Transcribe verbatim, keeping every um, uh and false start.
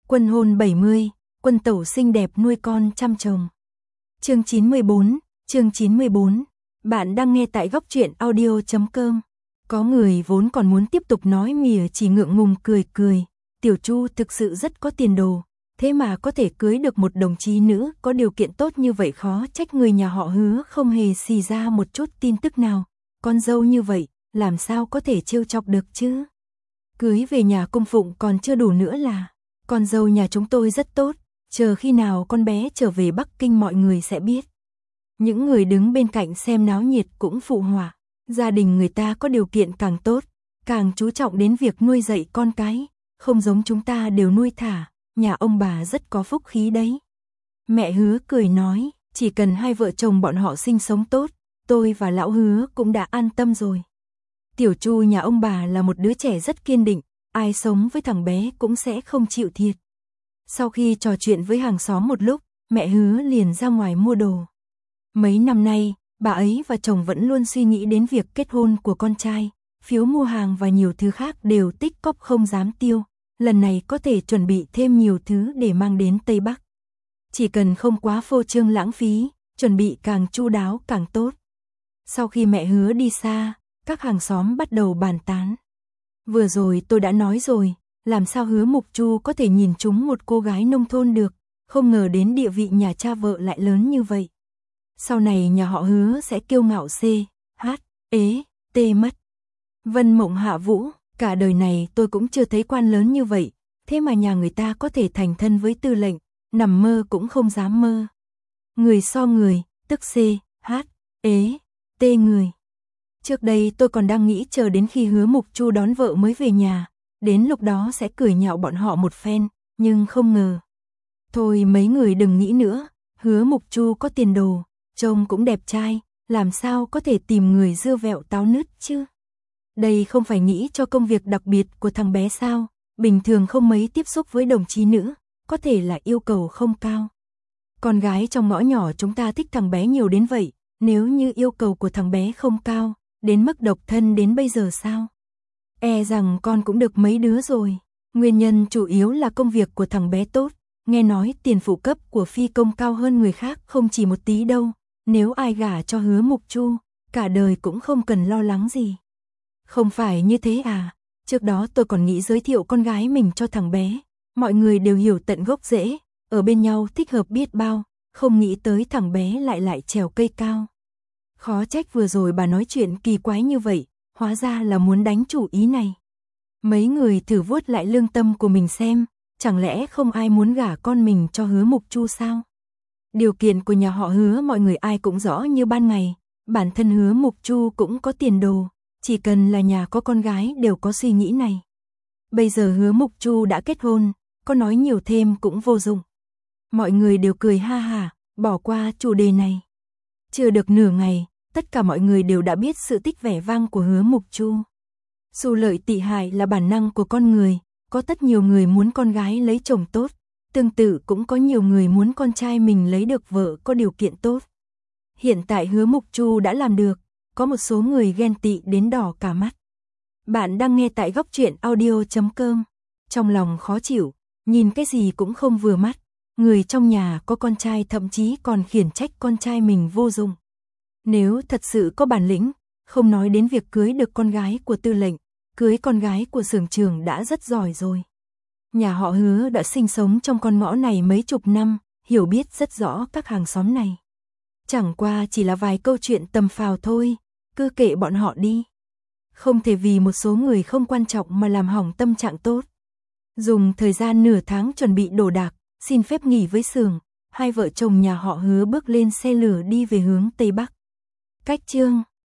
Quân hôn bảy mươi, quân tẩu xinh đẹp nuôi con chăm chồng. Chương chín mươi bốn, chương chín mươi bốn. Bạn đang nghe tại góc truyện audio chấm com. Có người vốn còn muốn tiếp tục nói mỉa chỉ ngượng ngùng cười cười. Tiểu Chu thực sự rất có tiền đồ, thế mà có thể cưới được một đồng chí nữ có điều kiện tốt như vậy, khó trách người nhà họ Hứa không hề xì ra một chút tin tức nào. Con dâu như vậy, làm sao có thể trêu chọc được chứ? Cưới về nhà cung phụng còn chưa đủ nữa là, con dâu nhà chúng tôi rất tốt, chờ khi nào con bé trở về Bắc Kinh mọi người sẽ biết. Những người đứng bên cạnh xem náo nhiệt cũng phụ họa, gia đình người ta có điều kiện càng tốt, càng chú trọng đến việc nuôi dạy con cái, không giống chúng ta đều nuôi thả, nhà ông bà rất có phúc khí đấy. Mẹ Hứa cười nói, chỉ cần hai vợ chồng bọn họ sinh sống tốt, tôi và lão Hứa cũng đã an tâm rồi. Tiểu Chu nhà ông bà là một đứa trẻ rất kiên định, ai sống với thằng bé cũng sẽ không chịu thiệt. Sau khi trò chuyện với hàng xóm một lúc, mẹ Hứa liền ra ngoài mua đồ. Mấy năm nay, bà ấy và chồng vẫn luôn suy nghĩ đến việc kết hôn của con trai, phiếu mua hàng và nhiều thứ khác đều tích cóp không dám tiêu. Lần này có thể chuẩn bị thêm nhiều thứ để mang đến Tây Bắc. Chỉ cần không quá phô trương lãng phí, chuẩn bị càng chu đáo càng tốt. Sau khi mẹ Hứa đi xa, các hàng xóm bắt đầu bàn tán. Vừa rồi tôi đã nói rồi, làm sao Hứa Mục Chu có thể nhìn trúng một cô gái nông thôn được, không ngờ đến địa vị nhà cha vợ lại lớn như vậy. Sau này nhà họ Hứa sẽ kiêu ngạo c, h, ế, t mất. Vân Mộng Hạ Vũ, cả đời này tôi cũng chưa thấy quan lớn như vậy, thế mà nhà người ta có thể thành thân với tư lệnh, nằm mơ cũng không dám mơ. Người so người, tức c, h, ế, t người. Trước đây tôi còn đang nghĩ chờ đến khi Hứa Mục Chu đón vợ mới về nhà, đến lúc đó sẽ cười nhạo bọn họ một phen, nhưng không ngờ. Thôi mấy người đừng nghĩ nữa, Hứa Mục Chu có tiền đồ, trông cũng đẹp trai, làm sao có thể tìm người dưa vẹo táo nứt chứ? Đây không phải nghĩ cho công việc đặc biệt của thằng bé sao, bình thường không mấy tiếp xúc với đồng chí nữ, có thể là yêu cầu không cao. Con gái trong ngõ nhỏ chúng ta thích thằng bé nhiều đến vậy, nếu như yêu cầu của thằng bé không cao, đến mức độc thân đến bây giờ sao? E rằng con cũng được mấy đứa rồi. Nguyên nhân chủ yếu là công việc của thằng bé tốt, nghe nói tiền phụ cấp của phi công cao hơn người khác không chỉ một tí đâu, nếu ai gả cho Hứa Mục Chu, cả đời cũng không cần lo lắng gì. Không phải như thế à, trước đó tôi còn nghĩ giới thiệu con gái mình cho thằng bé, mọi người đều hiểu tận gốc rễ, ở bên nhau thích hợp biết bao, không nghĩ tới thằng bé lại lại trèo cây cao. Khó trách vừa rồi bà nói chuyện kỳ quái như vậy, hóa ra là muốn đánh chủ ý này. Mấy người thử vuốt lại lương tâm của mình xem, chẳng lẽ không ai muốn gả con mình cho Hứa Mục Chu sao? Điều kiện của nhà họ Hứa mọi người ai cũng rõ như ban ngày, bản thân Hứa Mục Chu cũng có tiền đồ, chỉ cần là nhà có con gái đều có suy nghĩ này. Bây giờ Hứa Mục Chu đã kết hôn, có nói nhiều thêm cũng vô dụng. Mọi người đều cười ha hả, bỏ qua chủ đề này. Chưa được nửa ngày, tất cả mọi người đều đã biết sự tích vẻ vang của Hứa Mục Chu. Xù lợi tị hại là bản năng của con người, có rất nhiều người muốn con gái lấy chồng tốt, tương tự cũng có nhiều người muốn con trai mình lấy được vợ có điều kiện tốt. Hiện tại Hứa Mục Chu đã làm được, có một số người ghen tị đến đỏ cả mắt. Bạn đang nghe tại góc truyện audio chấm com. Trong lòng khó chịu, nhìn cái gì cũng không vừa mắt, người trong nhà có con trai thậm chí còn khiển trách con trai mình vô dụng. Nếu thật sự có bản lĩnh, không nói đến việc cưới được con gái của tư lệnh, cưới con gái của xưởng trưởng đã rất giỏi rồi. Nhà họ Hứa đã sinh sống trong con ngõ này mấy chục năm, hiểu biết rất rõ các hàng xóm này. Chẳng qua chỉ là vài câu chuyện tầm phào thôi, cứ kệ bọn họ đi. Không thể vì một số người không quan trọng mà làm hỏng tâm trạng tốt. Dùng thời gian nửa tháng chuẩn bị đồ đạc, xin phép nghỉ với xưởng, hai vợ chồng nhà họ Hứa bước lên xe lửa đi về hướng Tây Bắc. Cách chương